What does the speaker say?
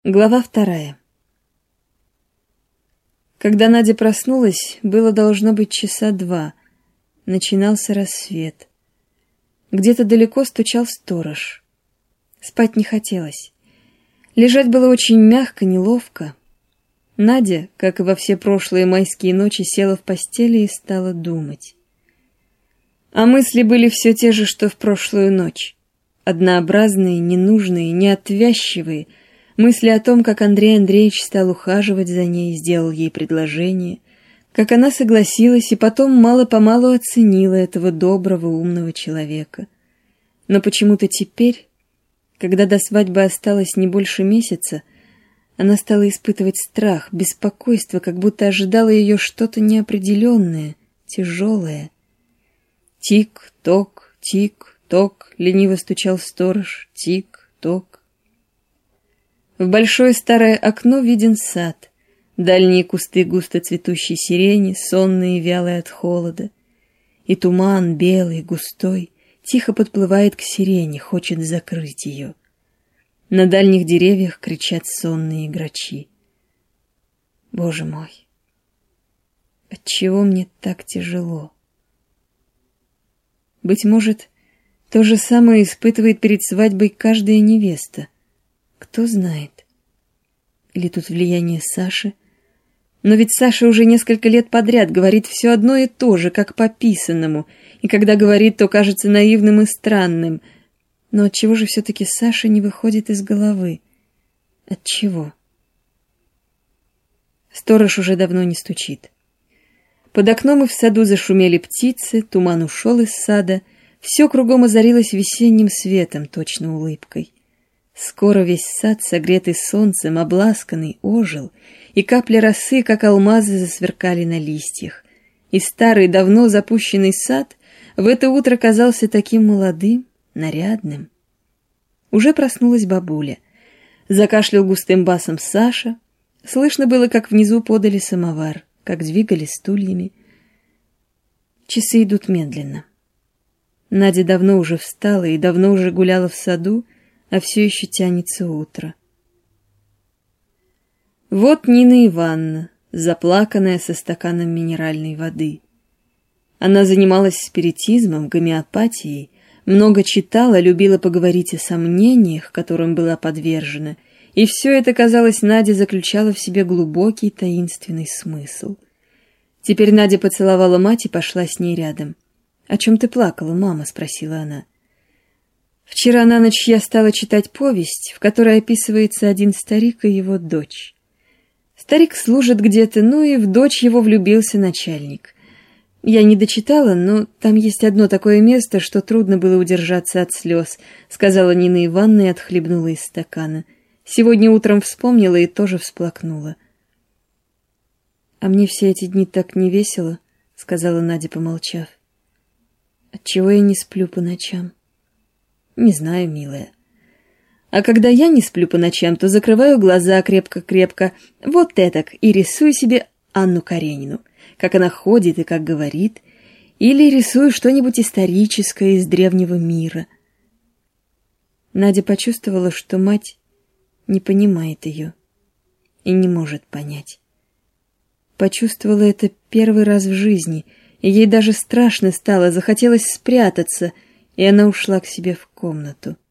Глава 2. Когда Надя проснулась, было должно быть 2 часа. Начинался рассвет. Где-то далеко стучал сторож. Спать не хотелось. Лежать было очень мягко, неловко. Надя, как и во все прошлые майские ночи, села в постели и стала думать. А мысли были все те же, что в прошлую ночь. Однообразные, ненужные, неотвязчивые. Мысли о том, как Андрей Андреевич стал ухаживать за ней, сделал ей предложение, как она согласилась и потом мало-помалу оценила этого доброго, умного человека. Но почему-то теперь, когда до свадьбы осталось не больше месяца, она стала испытывать страх, беспокойство, как будто ожидало ее что-то неопределенное, тяжелое. Тик-ток, тик-ток, лениво стучал сторож, тик-ток. В большое старое окно виден сад, дальние кусты густо цветущей сирени, сонные и вялые от холода. И туман, белый, густой, тихо подплывает к сирени, хочет закрыть ее. На дальних деревьях кричат сонные грачи. Боже мой, отчего мне так тяжело? Быть может, то же самое испытывает перед свадьбой каждая невеста. Кто знает? Или тут влияние Саши? Но ведь Саша уже несколько лет подряд говорит все одно и то же, как по писанному, и когда говорит, то кажется наивным и странным. Но отчего же все-таки Саша не выходит из головы? Отчего? Сторож уже давно не стучит. Под окном и в саду зашумели птицы, туман ушел из сада, все кругом озарилось весенним светом, точно улыбкой. Скоро весь сад, согретый солнцем, обласканный, ожил, и капли росы, как алмазы, засверкали на листьях. И старый, давно запущенный сад в это утро казался таким молодым, нарядным. Уже проснулась бабуля. Закашлял густым басом Саша. Слышно было, как внизу подали самовар, как двигали стульями. Часы идут медленно. Надя давно уже встала и давно уже гуляла в саду, а все еще тянется утро. Вот Нина Ивановна, заплаканная со стаканом минеральной воды. Она занималась спиритизмом, гомеопатией, много читала, любила поговорить о сомнениях, которым была подвержена, и все это, казалось, Наде заключало в себе глубокий таинственный смысл. Теперь Надя поцеловала мать и пошла с ней рядом. «О чем ты плакала, мама?» — спросила она. «Вчера на ночь я стала читать повесть, в которой описывается один старик и его дочь. Старик служит где-то, ну и в дочь его влюбился начальник. Я не дочитала, но там есть одно такое место, что трудно было удержаться от слез», — сказала Нина Ивановна и отхлебнула из стакана. «Сегодня утром вспомнила и тоже всплакнула». «А мне все эти дни так не весело», — сказала Надя, помолчав. «Отчего я не сплю по ночам?» «Не знаю, милая. А когда я не сплю по ночам, то закрываю глаза крепко-крепко, вот этак, и рисую себе Анну Каренину, как она ходит и как говорит, или рисую что-нибудь историческое из древнего мира». Надя почувствовала, что мать не понимает ее и не может понять. Почувствовала это первый раз в жизни, и ей даже страшно стало, захотелось спрятаться, и она ушла к себе в комнату.